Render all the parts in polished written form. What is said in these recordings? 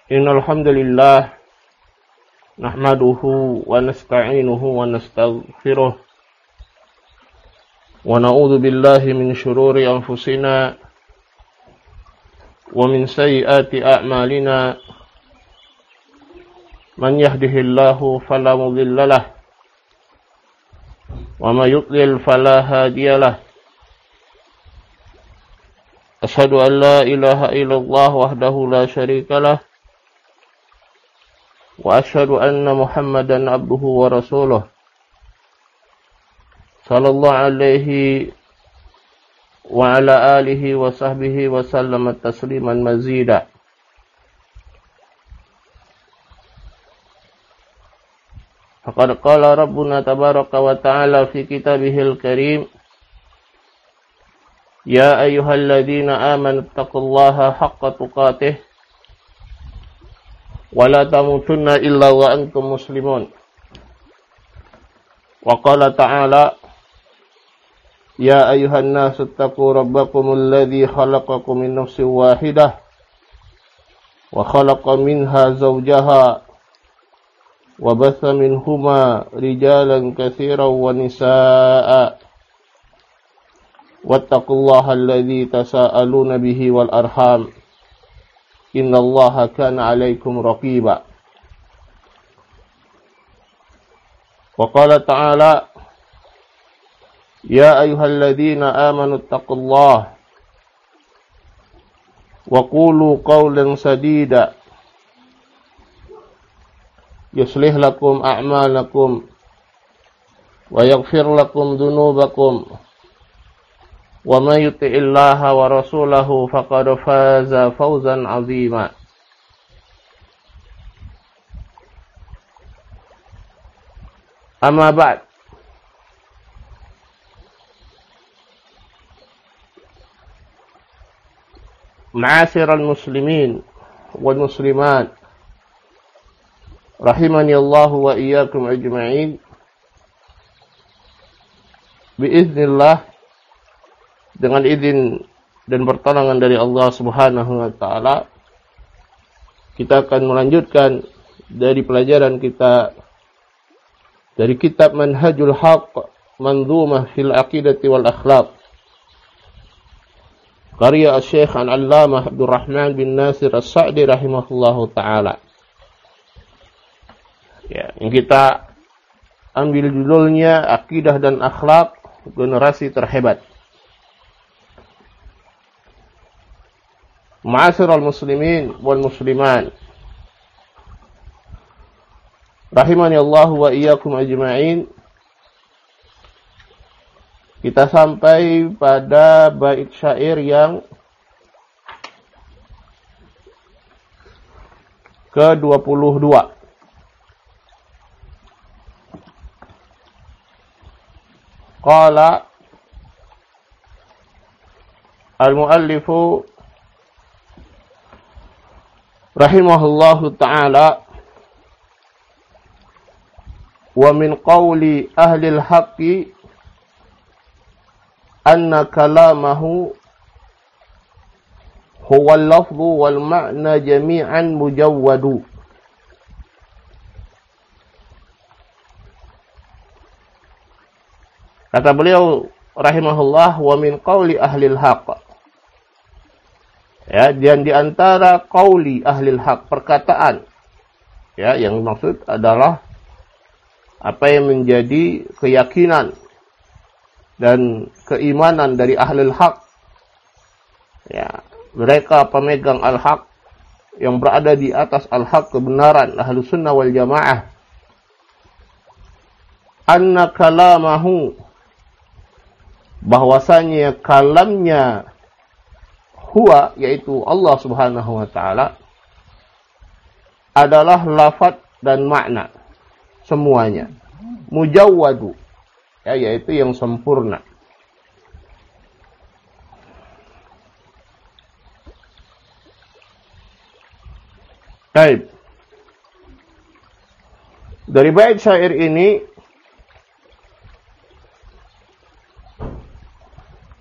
Innal hamdalillah nahmaduhu wa nasta'inuhu wa nastaghfiruh wa na'udzu billahi min shururi anfusina wa min sayyiati a'malina man yahdihillahu fala mudilla lahu wa may yudlil fala hadiya lahu. Asyhadu an la ilaha illallah wahdahu la syarika lahu wa asyhadu anna Muhammadan abduhu wa rasuluh sallallahu alaihi wa ala alihi wa sahbihi wa sallama tasliman mazida. Faqad qala rabbuna tabaraka wa ta'ala fi kitabihil karim, ya ayyuhalladzina amanu taqullaha haqqa tuqatih wa la tamutunna illa wa antum muslimun. Wa qala ta'ala, ya ayyuhan nasu taqu rabbakumul ladzi khalaqakum min nafsin wahidah wa khalaqa minha zawjaha wa batha minhuma rijalan katsiran wa nisaa'a wattaqullaha alladzi tasaaluna bihi wal arham innallaha kana 'alaikum raqiba. Wa qala ta'ala, ya ayyuhalladzina amanu taqullaha wa qulu qawlan sadida yuslih lakum a'malakum wa yaghfir lakum dhunubakum wa may yuti'illaha wa rasulahu faqad faza fawzan 'azima. Amma ba'd. Ma'asyiral muslimin wal muslimat rahimani Allah wa iyyakum ajma'in. Biiznillah, dengan izin dan pertolongan dari Allah Subhanahu wa taala, kita akan melanjutkan dari pelajaran kita dari kitab Manhajul Haqq Manzumah fil Aqidati wal Akhlaq, karya Syekh Al-Allamah Abdurrahman bin Nasir As-Sa'di rahimahullahu taala. Ya, yang kita ambil judulnya Akidah dan Akhlak Generasi Terhebat. Ma'asyiral muslimin wal musliman rahimani Allah wa iyyakum ajma'in. Kita sampai pada bait syair yang ke-22. Qala al-muallifu rahimahullahu ta'ala, wa min qawli ahli al-haqqi anna kalamahu huwa al-lafzu wal ma'na jami'an mujawwadu. Kata beliau rahimahullah, wa min qawli ahlil haqq. Ya, dan di antara qauli ahlil haqq, perkataan, ya, yang maksud adalah apa yang menjadi keyakinan dan keimanan dari ahlil haqq. Ya, mereka pemegang al-haq yang berada di atas al-haq, kebenaran, ahlus sunnah wal jamaah. Anna kalamahu, bahwasanya kalamnya huwa, yaitu Allah Subhanahu wa taala, adalah lafaz dan makna semuanya. Mujawwadu, ya, yaitu yang sempurna. Baik. Dari bait syair ini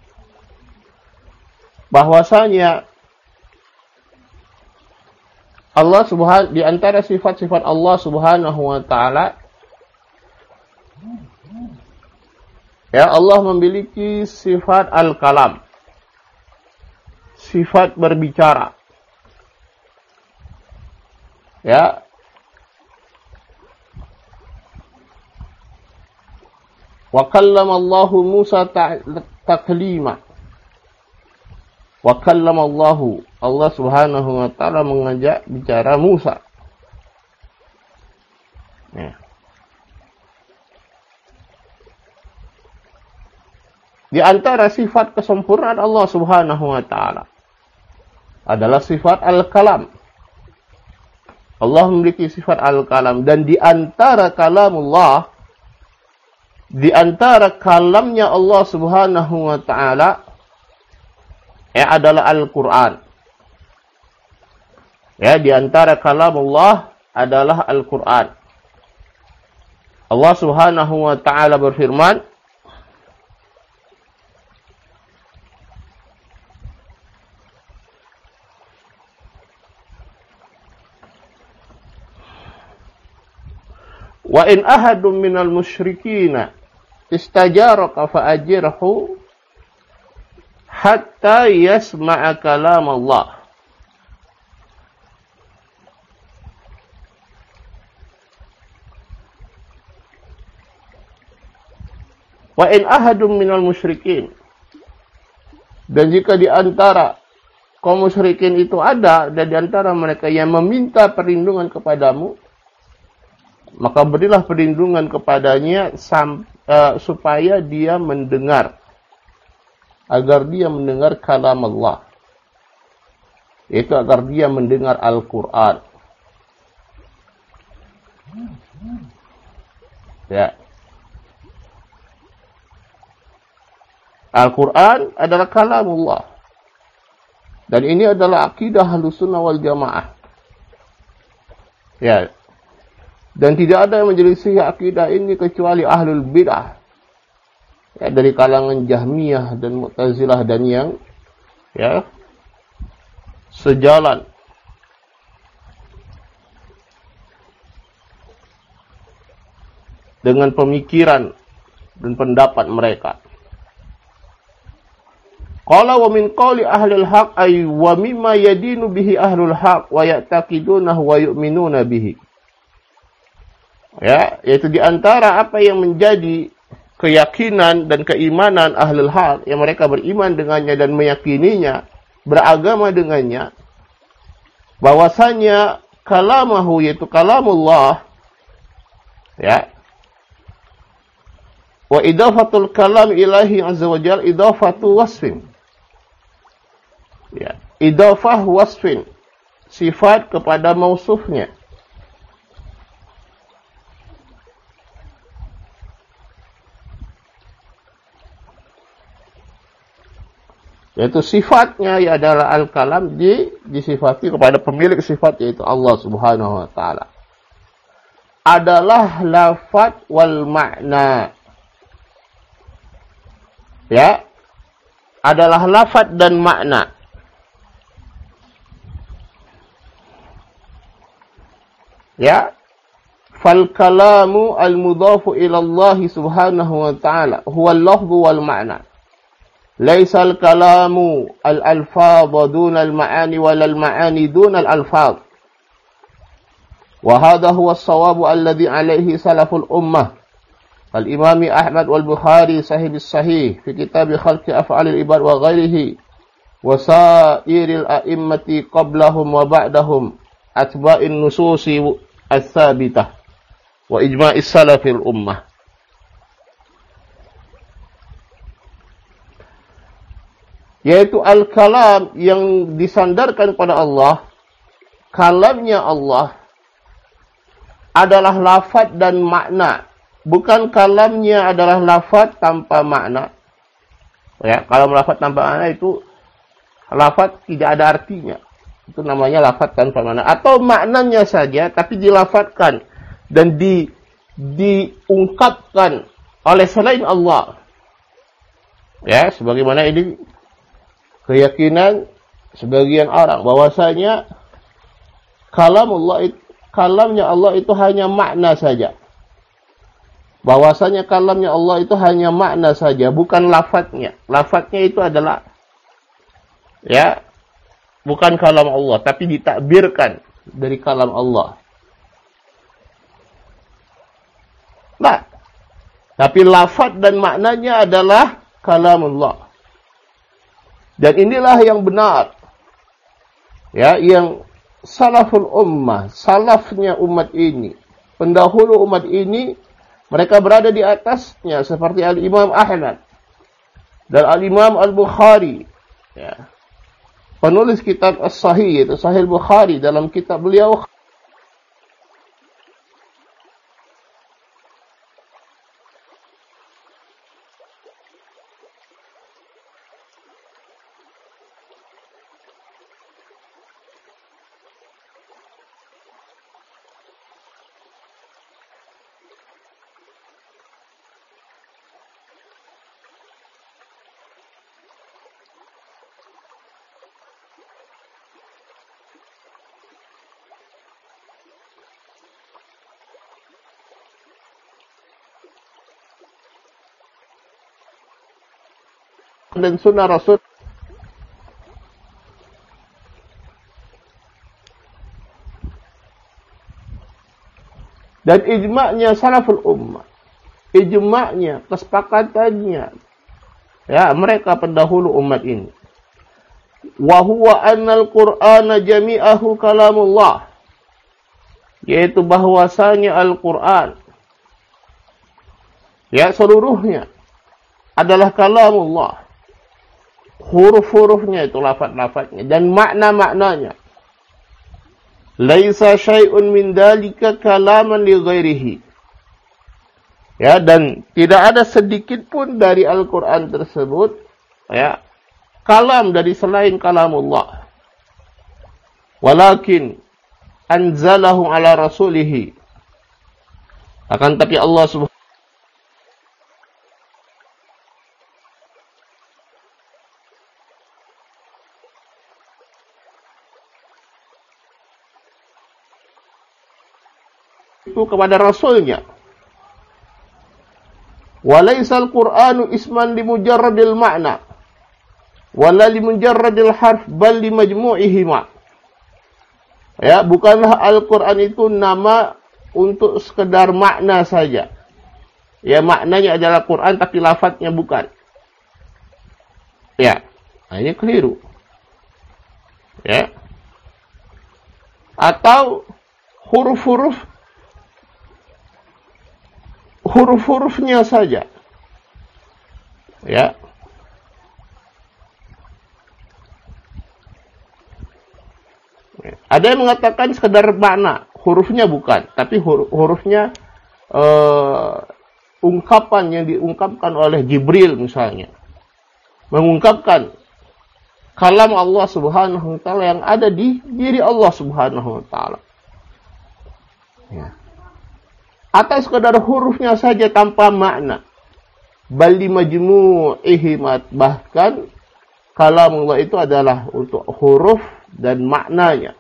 bahwasanya di antara sifat-sifat Allah Subhanahu wa taala, ya, Allah memiliki sifat al-kalam, sifat berbicara. Ya. Wa kallama Allahu Musa taklima. Wa kallama Allah Subhanahu wa taala mengajak bicara Musa. Ya. Di antara sifat kesempurnaan Allah Subhanahu wa taala adalah sifat al-kalam. Allah memiliki sifat al-kalam, dan di antara kalamullah, di antara kalamnya Allah Subhanahu wa taala adalah Al-Qur'an. Ya, di antara kalamullah adalah Al-Qur'an. Allah Subhanahu wa taala berfirman, wa in ahadun minal musyrikina istajaraka fa'ajirhu hatta yasma'a kalam Allah. Wa in ahadun minal musyrikin, dan jika di antara kaum musyrikin itu ada, dan di antara mereka yang meminta perlindungan kepadamu, maka berilah perlindungan kepadanya supaya dia mendengar, agar dia mendengar kalam Allah, yaitu agar dia mendengar Al-Quran. Ya. Al-Quran adalah kalamullah, dan ini adalah akidah Ahlussunnah wal Jamaah. Ya. Dan tidak ada yang menyelisih akidah ini kecuali ahlul bid'ah, ya, dari kalangan Jahmiyah dan Mu'tazilah dan yang, ya, sejalan. Dengan pemikiran dan pendapat mereka. Qala wa min qawli ahlil haq ay wa mimma yadinu bihi ahlul haq wa ya'taqidunahu wa yu'minuna bihi. Ya, yaitu di antara apa yang menjadi keyakinan dan keimanan ahlul haq, yang mereka beriman dengannya dan meyakininya, beragama dengannya, bahwasanya kalamahu, yaitu kalamullah, ya, wa idafatul kalam ilahi azza wa jalla idafatu wasfin, ya, idafah wasfin, sifat kepada mausufnya. Yaitu sifatnya ya adalah al-kalam, disifati kepada pemilik sifat, yaitu Allah Subhanahu wa taala. Adalah lafaz wal makna. Ya. Adalah lafaz dan makna. Ya. Fal kalamu al-mudhafu ila Allah Subhanahu wa taala huwa al-lafzu wal makna. ليس الكلام الألفاظ دون المعاني ولا المعاني دون الألفاظ وهذا هو الصواب الذي عليه سلف الأمة الإمام أحمد والبخاري صاحب الصحيح في كتاب خلق أفعال العباد وغيره وسائر الأئمة قبلهم وبعدهم أتباع النصوص الثابتة وإجماع السلف الأمة. Yaitu al-kalam yang disandarkan pada Allah, kalamnya Allah adalah lafaz dan makna, bukan kalamnya adalah lafaz tanpa makna. Ya, kalau lafaz tanpa makna itu lafaz tidak ada artinya, itu namanya lafaz tanpa makna, atau maknanya saja tapi dilafazkan dan diungkapkan oleh selain Allah. Ya, sebagaimana ini keyakinan sebagian orang bahwasanya kalamnya Allah itu hanya makna saja. Bahwasanya kalamnya Allah itu hanya makna saja, bukan lafadznya. Lafadznya itu adalah bukan kalam Allah, tapi ditakbirkan dari kalam Allah. Nah, tapi lafadz dan maknanya adalah kalam Allah. Dan inilah yang benar. Yang salaful ummah, salafnya umat ini, pendahulu umat ini, mereka berada di atasnya seperti Al-Imam Ahmad dan Al-Imam Al-Bukhari. Penulis kitab As-Sahih, itu Sahih Bukhari, dalam kitab beliau dan sunnah Rasul. Dan ijma'nya salaful ummah. Ijma'nya, kesepakatannya. Mereka pendahulu umat ini. Wa huwa annal Qur'ana jami'ahu kalamullah. Yaitu bahwasanya Al-Qur'an seluruhnya adalah kalamullah. Huruf-hurufnya itu, lafaz-lafaznya dan makna-maknanya. Laisa syai'un min dalika kalaman li ghairihi. Dan tidak ada sedikit pun dari Al-Qur'an tersebut kalam dari selain kalamullah. Walakin anzalahu ala rasulih. Akan tapi Allah Subhanahu itu kepada Rasulnya. Walaisal Qur'anu isman limujarradil ma'na wala limujarradil harf bal limajmu'ihima. Bukanlah Al-Qur'an itu nama untuk sekedar makna saja. Maknanya adalah Qur'an tapi lafadznya bukan. Ini keliru. Atau huruf-hurufnya saja. Ada yang mengatakan sekedar makna, hurufnya bukan, tapi hurufnya ungkapan yang diungkapkan oleh Jibril misalnya. Mengungkapkan kalam Allah Subhanahu wa taala yang ada di diri Allah Subhanahu wa taala. Atau sekadar hurufnya saja tanpa makna. Bali majmu'ihimat, bahkan kalam Allah itu adalah untuk huruf dan maknanya.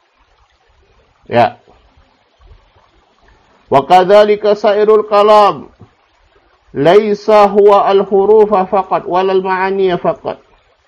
Wa kadzalika sairul kalam laisa huwa al-hurufa faqat walal ma'aniya faqat.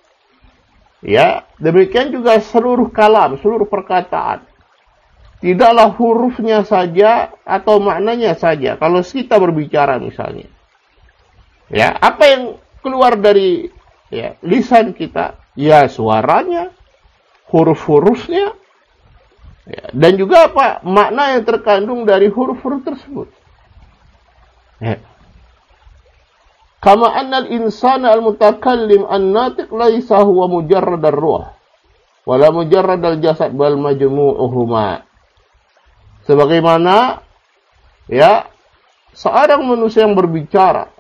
Demikian juga seluruh kalam, seluruh perkataan. Tidaklah hurufnya saja atau maknanya saja. Kalau kita berbicara misalnya. Apa yang keluar dari lisan kita? Suaranya, huruf-hurufnya. Dan juga apa? Makna yang terkandung dari huruf-huruf tersebut. Kama annal insana al-mutakallim an-natiq laisa huwa mujarrad ar-ruh. Wala mujarrad al-jasad bal majmu'uhuma. Sebagaimana seorang manusia yang berbicara,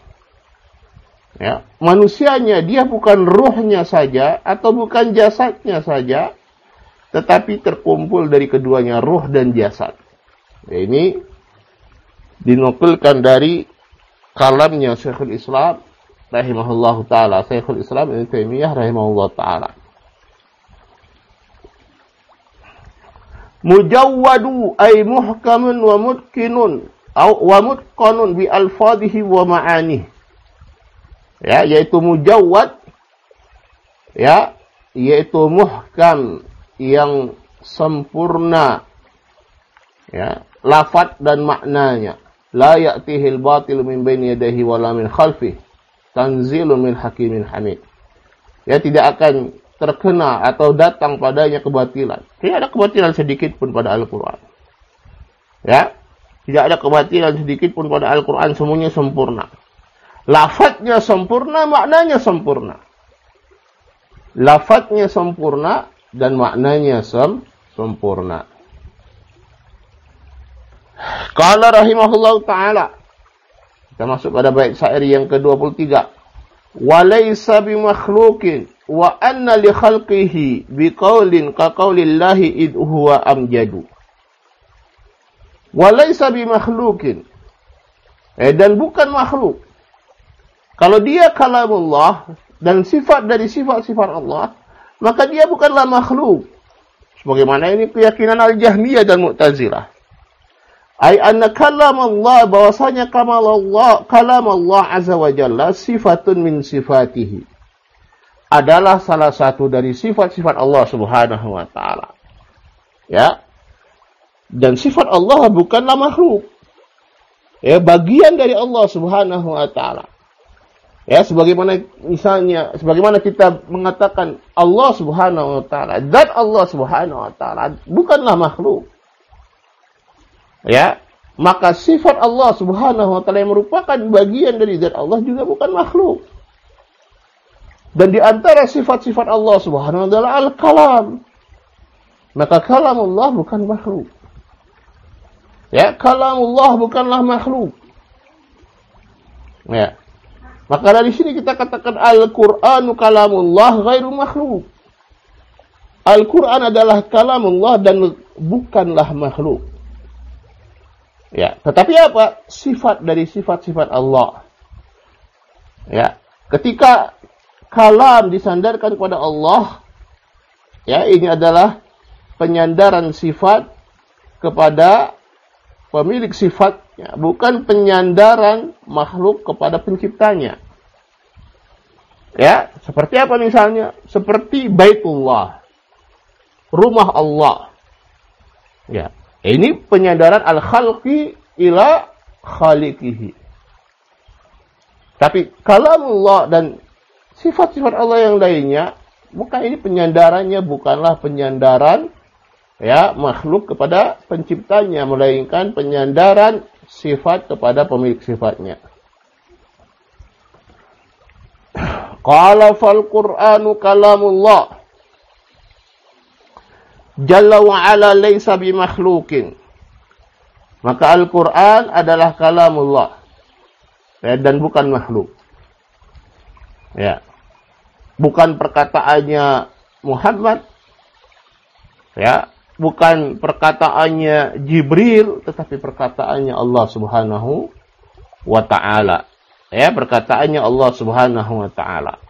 manusianya dia bukan ruhnya saja atau bukan jasadnya saja, tetapi terkumpul dari keduanya, ruh dan jasad. Ini dinukilkan dari kalamnya Syekhul Islam rahimahullahu taala, Syekhul Islam Ibnu Taimiyah rahimahullahu taala. Mujawwadu ay muhkamun wa mutqinun wa mutqanun bi alfadhihi wa ma'anih. Ya, yaitu mujawwad, ya, yaitu muhkam yang sempurna, ya, lafaz dan maknanya. La ya'tihil batil min baini yadayhi wala min khalfihi, tanzilun min hakimin hamid. Ya, tidak akan terkena atau datang padanya kebatilan. Tidak ada kebatilan sedikit pun pada Al-Quran. Ya, tidak ada kebatilan sedikit pun pada Al-Quran, semuanya sempurna. Lafaznya sempurna, maknanya sempurna. Lafaznya sempurna dan maknanya sempurna. Qala rahimahullah ta'ala. Kita masuk pada bait syair yang ke-23. Wa laysa bimakhluqin wa anna li khalqihi biqaulin ka qaulillahi id huwa amjadu. Wa laysa bimakhluqin. Dan bukan makhluk. Kalau dia kalamullah dan sifat dari sifat-sifat Allah, maka dia bukanlah makhluk. Sebagaimana ini keyakinan Al-Jahmiyah dan Mu'tazilah. Ai anna kalam Allah, bahwasanya kalam Allah azza wa jalla sifatun min sifatihi. Adalah salah satu dari sifat-sifat Allah Subhanahu wa taala. Ya. Dan sifat Allah bukanlah makhluk. Ya, bagian dari Allah Subhanahu wa taala. Ya, sebagaimana kita mengatakan Allah Subhanahu wa taala, zat Allah Subhanahu wa taala bukanlah makhluk. Ya, maka sifat Allah Subhanahu wa taala yang merupakan bagian dari zat Allah juga bukan makhluk. Dan di antara sifat-sifat Allah Subhanahu wa taala al-kalam. Maka kalamullah bukan makhluk. Ya, kalamullah bukanlah makhluk. Ya. Maka dari sini kita katakan Al-Qur'anu kalamullah ghairu makhluk. Al-Qur'an adalah kalamullah dan bukanlah makhluk. Ya, tetapi apa? Sifat dari sifat-sifat Allah. Ya, ketika kalam disandarkan kepada Allah, ya, ini adalah penyandaran sifat kepada pemilik sifatnya, bukan penyandaran makhluk kepada penciptanya. Ya, seperti apa misalnya? Seperti Baitullah, rumah Allah. Ya, ini penyandaran al-khalqi ila khaliqihi. Tapi kalamullah dan sifat-sifat Allah yang lainnya, bukan, ini penyandarannya bukanlah penyandaran, ya, makhluk kepada penciptanya, melainkan penyandaran sifat kepada pemilik sifatnya. Qala fal Qur'anu kalamullah jalla wa ala laysa bimakhluqin. Maka Al-Qur'an adalah kalamullah, ya, dan bukan makhluk. Ya. Bukan perkataannya Muhammad, ya, bukan perkataannya Jibril, tetapi perkataannya Allah Subhanahu wa ta'ala. Ya, perkataannya Allah Subhanahu wa ta'ala.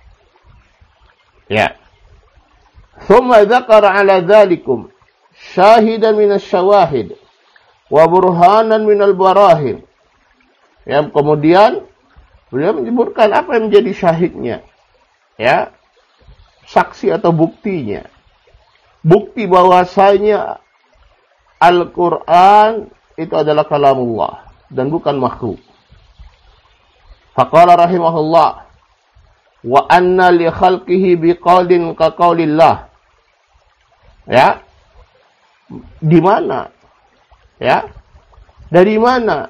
Ya. Thumma dzakara ala dzalikum syahidan minas syawahid wa burhanan minal barahin. Ya, kemudian beliau menyebutkan apa yang menjadi syahidnya. Ya. Saksi atau buktinya. Bukti bahwasanya Al-Quran itu adalah kalamullah dan bukan makhluk. Faqala rahimahullah wa anna li khalqihi biqaulin ka qaulillah. Ya. Di mana? Ya. Dari mana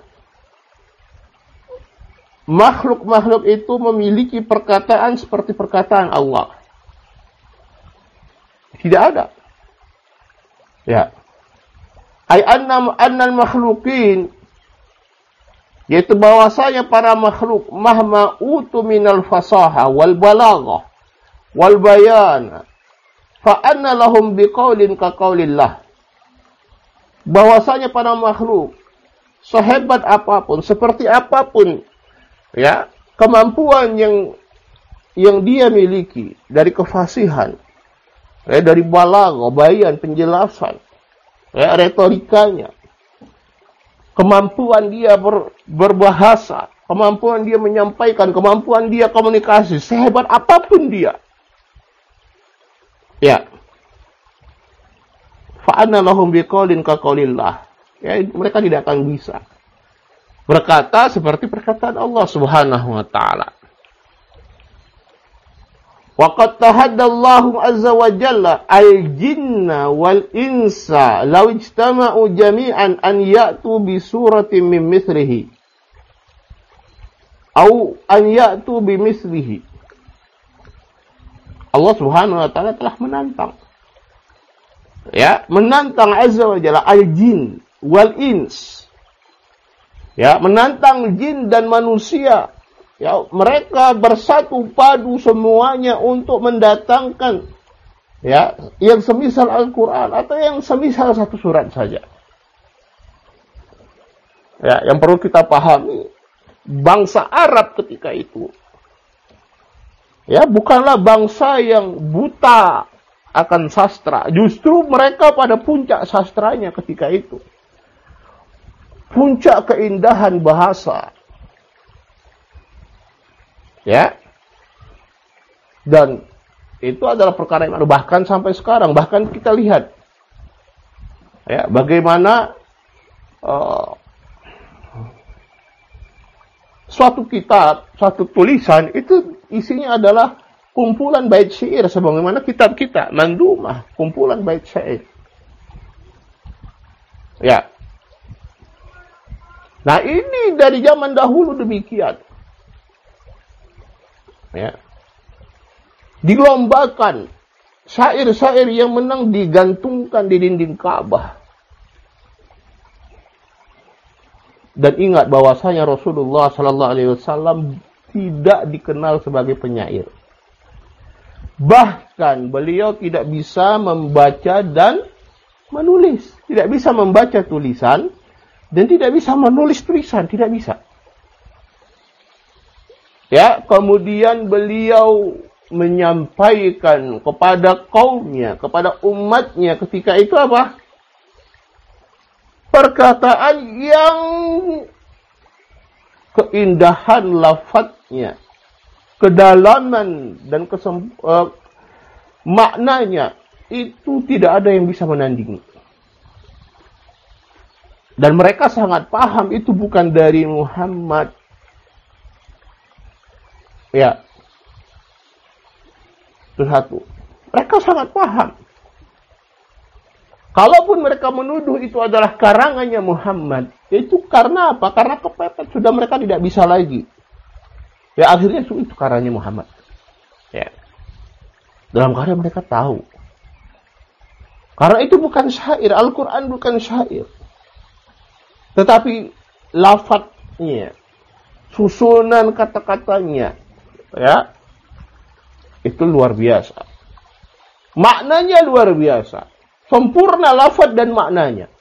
makhluk-makhluk itu memiliki perkataan seperti perkataan Allah? Tidak ada. Ya. Ai annal makhluqin, yaitu bahwasanya para makhluk mahma utu minal fasaha wal balaghah wal bayan fa anna lahum biqaulin ka qaulillah. Bahwasanya para makhluk sehebat apapun, seperti apapun, ya, kemampuan yang dia miliki dari kefasihan, dari balaghah, bayan, penjelasan, ya, retorikanya, kemampuan dia berbahasa, kemampuan dia menyampaikan, kemampuan dia komunikasi, sehebat apapun dia. Ya. Fa'anna lahum biqaulin kaqaulillah. Ya, mereka tidak akan bisa berkata seperti perkataan Allah Subhanahu wa taala. Wa qad tahaddallahu azza wa jalla al-jinna wal insa law ijtama'u jami'an an ya'tu bi suratin min mithlihi au an ya'tu bi mithlihi. Allah Subhanahu wa taala telah menantang, ya, menantang azza wa jalla al-jin wal ins, ya, menantang jin dan manusia. Ya, mereka bersatu padu semuanya untuk mendatangkan, ya, yang semisal Al-Quran atau yang semisal satu surat saja. Ya, yang perlu kita pahami, bangsa Arab ketika itu, ya, bukanlah bangsa yang buta akan sastra. Justru mereka pada puncak sastranya ketika itu. Puncak keindahan bahasa. Ya, dan itu adalah perkara yang bahkan sampai sekarang, bahkan kita lihat, ya, bagaimana suatu kitab, suatu tulisan itu isinya adalah kumpulan bait syair, sebagaimana kitab kita Mandumah, kumpulan bait syair. Ya, nah ini dari zaman dahulu demikian. Ya, dilombakan syair-syair yang menang digantungkan di dinding Ka'bah. Dan ingat bahwasanya Rasulullah sallallahu alaihi wasallam tidak dikenal sebagai penyair. Bahkan beliau tidak bisa membaca dan menulis, tidak bisa membaca tulisan dan tidak bisa menulis tulisan, tidak bisa. Ya, kemudian beliau menyampaikan kepada kaumnya, kepada umatnya ketika itu apa? Perkataan yang keindahan lafadznya, kedalaman dan maknanya itu tidak ada yang bisa menandingi. Dan mereka sangat paham itu bukan dari Muhammad. Ya, itu satu. Mereka sangat paham. Kalaupun mereka menuduh itu adalah karangannya Muhammad, itu karena apa? Karena kepepet, sudah mereka tidak bisa lagi. Ya, akhirnya itu karangannya Muhammad. Ya, dalam keadaan mereka tahu. Karena itu bukan syair, Al-Quran bukan syair. Tetapi lafadznya, susunan kata-katanya, ya, itu luar biasa. Maknanya luar biasa. Sempurna lafaz dan maknanya.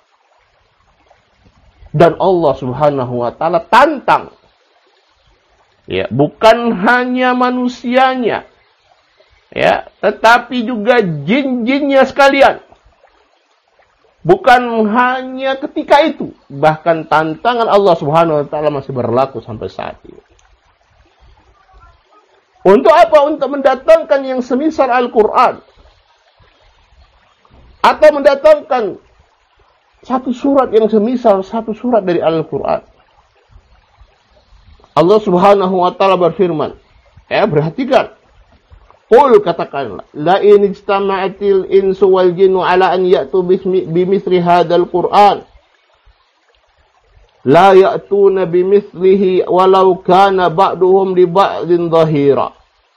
Dan Allah Subhanahu wa taala tantang. Ya, bukan hanya manusianya. Ya, tetapi juga jin-jinnya sekalian. Bukan hanya ketika itu, bahkan tantangan Allah Subhanahu wa taala masih berlaku sampai saat ini. Untuk apa? Untuk mendatangkan yang semisal Al-Quran. Atau mendatangkan satu surat yang semisal satu surat dari Al-Quran. Allah Subhanahu wa taala berfirman. Ya, perhatikan. Qul, katakanlah, la in ijtama'atil insu wal jinnu ala an ya'tu bimithli hadzal Qur'an. La ya'tuna bimithlihi walau kana ba'duhum li ba'din dhahira.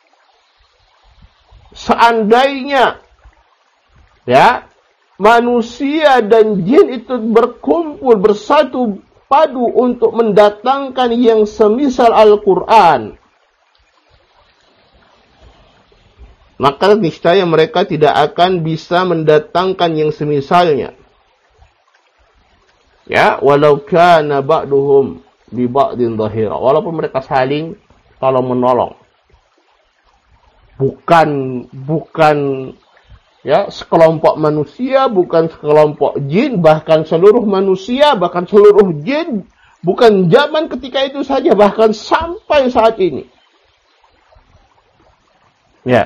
Seandainya, ya, manusia dan jin itu berkumpul, bersatu padu untuk mendatangkan yang semisal Al-Quran, maka niscaya mereka tidak akan bisa mendatangkan yang semisalnya. Ya, walau kana ba'duhum bi ba'din dhahira. Walaupun mereka saling tolong menolong. Bukan Ya, sekelompok manusia, bukan sekelompok jin, bahkan seluruh manusia, bahkan seluruh jin, bukan zaman ketika itu saja, bahkan sampai saat ini. Ya.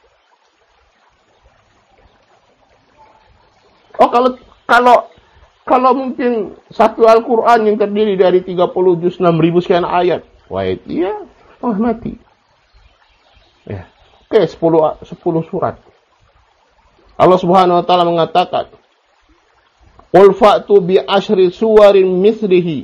Oh, kalau mungkin satu Al-Quran yang terdiri dari 30 juz 6.000 sekian ayat. Wah, iya, setengah mati. Ya. Oke, 10 surat. Allah Subhanahu wa taala mengatakan, "Qul fa'tu bi asyri suwarin mithlihi."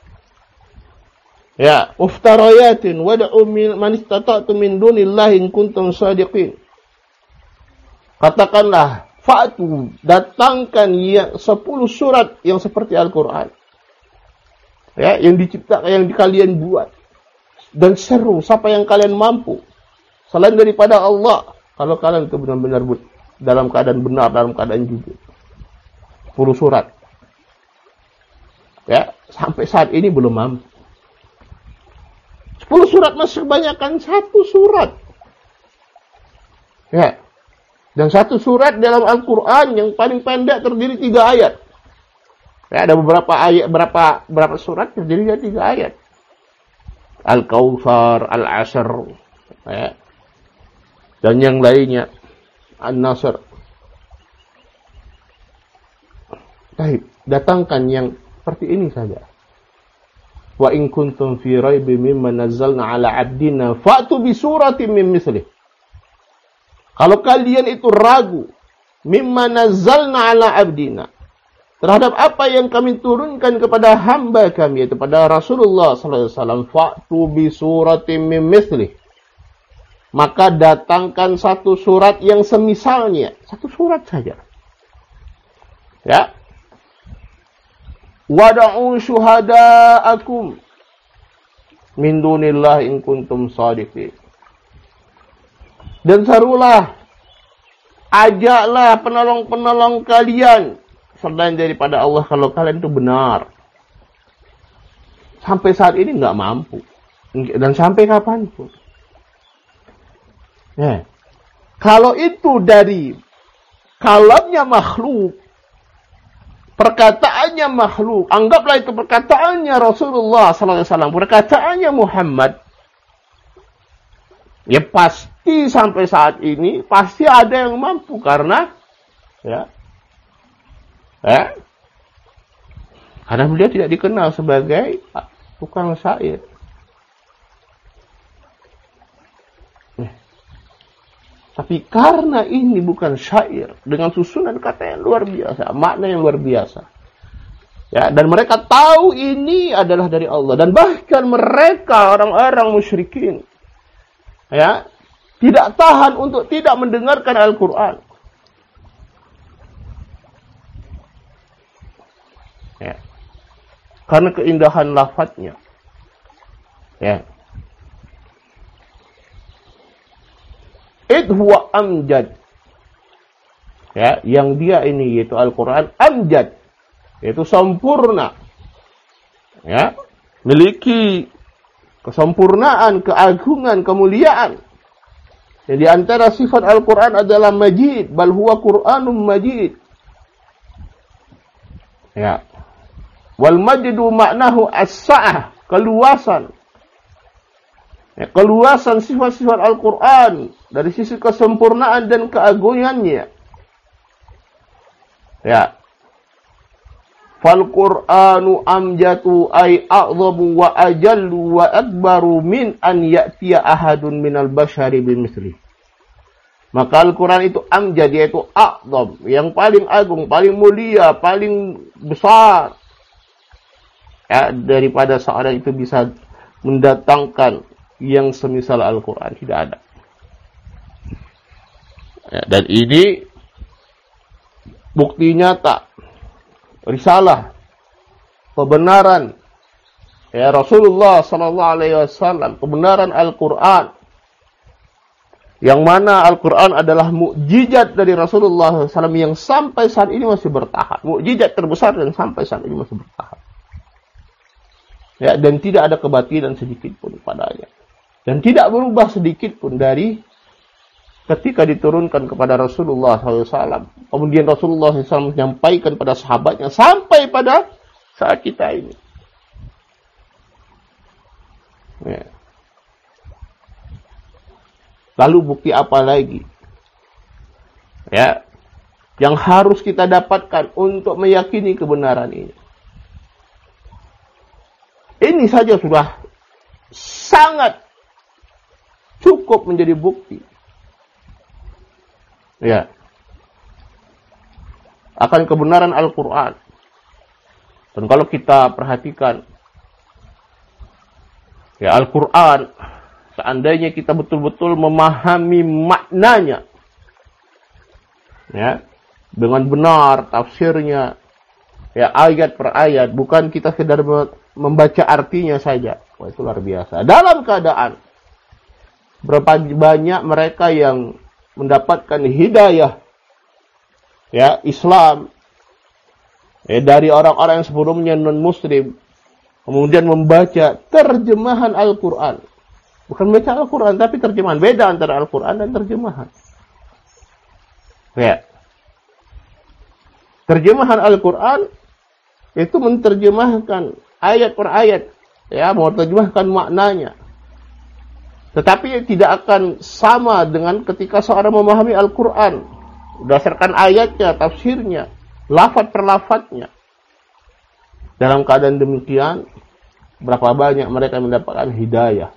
Ya, uftarayatin wad'u man istata'tum min dunillahi in kuntum shadiqin. Katakanlah, fa'tu, datangkan 10 surat yang seperti Al-Qur'an. Ya, yang diciptakan, yang kalian buat. Dan seru siapa yang kalian mampu selain daripada Allah, kalau kalian itu benar-benar dalam keadaan benar, dalam keadaan jujur. 10 surat. Ya, sampai saat ini belum mampu. 10 surat masih kebanyakan 1 surat. Ya. Dan 1 surat dalam Al-Quran yang paling pendek terdiri 3 ayat. Ya, ada beberapa ayat, berapa surat terdiri dari 3 ayat. Al-Kautsar, Al-Asr, ya. Dan yang lainnya. An-Nasr. Baik, datangkan yang seperti ini saja. Wa in kuntum fi raibin mimma nazzalna ala 'abdina fa'tu bi suratin min mislih. Kalau kalian itu ragu mimma nazzalna ala 'abdina, terhadap apa yang kami turunkan kepada hamba kami, yaitu pada Rasulullah sallallahu alaihi wasallam, fa'tu bi suratin min mislih. Maka datangkan 1 surat yang semisalnya. 1 surat saja. Ya. Wada'u syuhada'akum min dunillahi in kuntum shadiqin. Dan serulah, ajaklah penolong-penolong kalian selain daripada Allah kalau kalian itu benar. Sampai saat ini nggak mampu. Dan sampai kapanpun. Ya. Kalau itu dari kalamnya makhluk, perkataannya makhluk, anggaplah itu perkataannya Rasulullah SAW, perkataannya Muhammad, ya pasti sampai saat ini pasti ada yang mampu karena karena beliau tidak dikenal sebagai tukang syair. Tapi karena ini bukan syair dengan susunan kata yang luar biasa, makna yang luar biasa. Ya, dan mereka tahu ini adalah dari Allah, dan bahkan mereka orang-orang musyrikin ya, tidak tahan untuk tidak mendengarkan Al-Qur'an. Ya. Karena keindahan lafadznya. Ya. Huwa amjad. Ya, yang dia ini yaitu Al-Qur'an amjad, yaitu sempurna. Ya, memiliki kesempurnaan, keagungan, kemuliaan. Jadi di antara sifat Al-Qur'an adalah majid, bal huwa Qur'anun majid. Ya. Wal majdu maknahu as-sa'ah, keluasan. Ya, keluasan sifat-sifat Al-Qur'an dari sisi kesempurnaan dan keagungannya. Ya. Fal Qur'anu amjatu ay a'zamu wa ajallu wa akbaru min an ya'tiya ahadun minal bashari bimithli. Maka Al-Qur'an itu amjad, yaitu a'zam, yang paling agung, paling mulia, paling besar. Ya, daripada seorang itu bisa mendatangkan yang semisal Al-Qur'an, tidak ada. Ya, dan ini bukti nyata risalah kebenaran ya Rasulullah sallallahu alaihi wasallam, kebenaran Al-Qur'an, yang mana Al-Qur'an adalah mukjizat dari Rasulullah SAW yang sampai saat ini masih bertahan, mukjizat terbesar dan sampai saat ini masih bertahan. Ya, dan tidak ada kebatilan sedikit pun padanya, dan tidak berubah sedikit pun dari ketika diturunkan kepada Rasulullah SAW. Kemudian Rasulullah SAW menyampaikan pada sahabatnya sampai pada saat kita ini. Ya. Lalu bukti apa lagi? Ya, yang harus kita dapatkan untuk meyakini kebenaran ini. Ini saja sudah sangat cukup menjadi bukti. Ya. Akan kebenaran Al-Quran. Dan kalau kita perhatikan, ya, Al-Quran, seandainya kita betul-betul memahami maknanya, ya, dengan benar tafsirnya, ya, ayat per ayat, bukan kita sekedar membaca artinya saja. Wah, itu luar biasa. Dalam keadaan berapa banyak mereka yang mendapatkan hidayah, ya, Islam, ya, dari orang-orang yang sebelumnya non-muslim, kemudian membaca terjemahan Al-Quran. Bukan baca Al-Quran, tapi terjemahan. Beda antara Al-Quran dan terjemahan. Ya. Terjemahan Al-Quran itu menerjemahkan ayat per ayat, ya, menerjemahkan maknanya. Tetapi tidak akan sama dengan ketika seorang memahami Al-Quran berdasarkan ayatnya, tafsirnya, lafaz per lafaznya. Dalam keadaan demikian, berapa banyak mereka mendapatkan hidayah,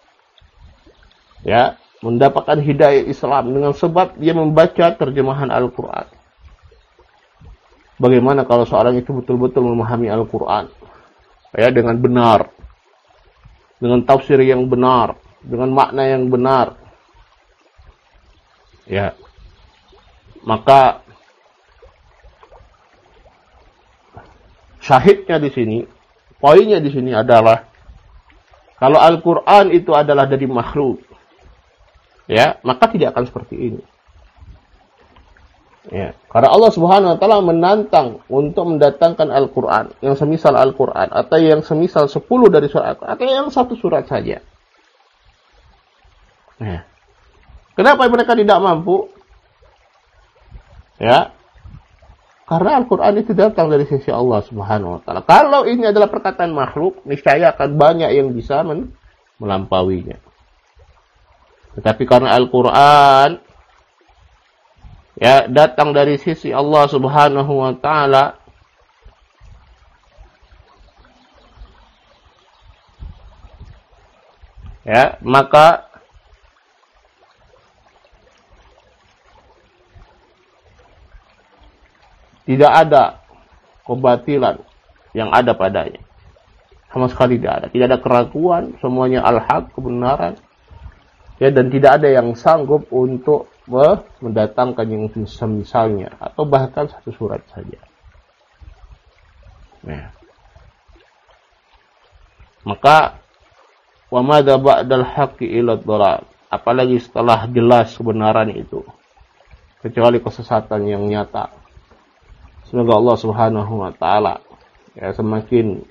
ya, mendapatkan hidayah Islam dengan sebab dia membaca terjemahan Al-Quran. Bagaimana kalau seorang itu betul-betul memahami Al-Quran, ya, dengan benar, dengan tafsir yang benar, dengan makna yang benar, ya, maka syahidnya di sini, poinnya di sini adalah kalau Al-Quran itu adalah dari makhluk, ya, maka tidak akan seperti ini. Ya, karena Allah Subhanahu wa taala menantang untuk mendatangkan Al-Quran yang semisal Al-Quran, atau yang semisal 10 dari surat Al-Quran, atau yang satu surat saja. Ya. Kenapa mereka tidak mampu? Ya, karena Al-Quran itu datang dari sisi Allah Subhanahu wa taala. Kalau ini adalah perkataan makhluk, niscaya akan banyak yang bisa melampauinya. Tetapi karena Al-Quran, ya, datang dari sisi Allah Subhanahu wa taala, ya, maka tidak ada kebatilan yang ada padanya. Sama sekali tidak ada. Tidak ada keraguan, semuanya al-haq, kebenaran. Ya, dan tidak ada yang sanggup untuk mendatangkan yang semisalnya, atau bahkan satu surat saja. Ya. Maka wa madza ba'dal haqqi illa dhalal. Apalagi setelah jelas kebenaran itu, kecuali kesesatan yang nyata. Semoga Allah Subhanahu wa taala, ya, semakin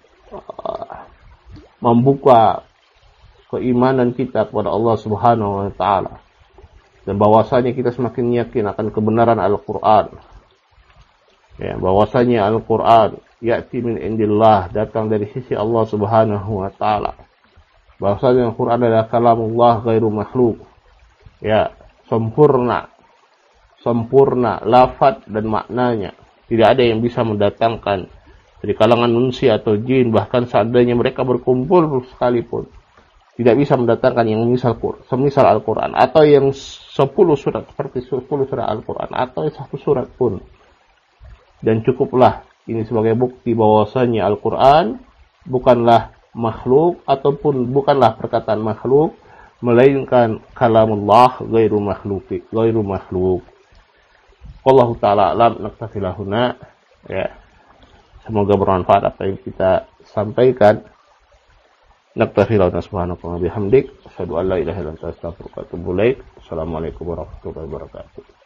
membuka keimanan kita kepada Allah Subhanahu wa taala, dan bahwasanya kita semakin yakin akan kebenaran Al-Qur'an. Ya, bahwasanya Al-Qur'an ya'ti min indillah, datang dari sisi Allah Subhanahu wa taala. Bahwasanya Al-Qur'an adalah kalamullah ghairu makhluk. Ya, sempurna lafaz dan maknanya. Tidak ada yang bisa mendatangkan dari kalangan manusia atau jin, bahkan seandainya mereka berkumpul sekalipun, tidak bisa mendatangkan yang semisal Al-Quran, atau yang 10 surat, seperti 10 surat Al-Quran, atau satu surat pun. Dan cukuplah ini sebagai bukti bahwasanya Al-Quran bukanlah makhluk, ataupun bukanlah perkataan makhluk, melainkan kalamullah ghairu makhluk. Wallahu ta'ala alam, naktafi lahuna. Ya, semoga bermanfaat apa yang kita sampaikan. Naktafi lahuna, subhanaka wa bihamdik, asyhadu an la ilaha illa anta, astaghfiruka wa atubu ilaik. Assalamualaikum warahmatullahi wabarakatuh.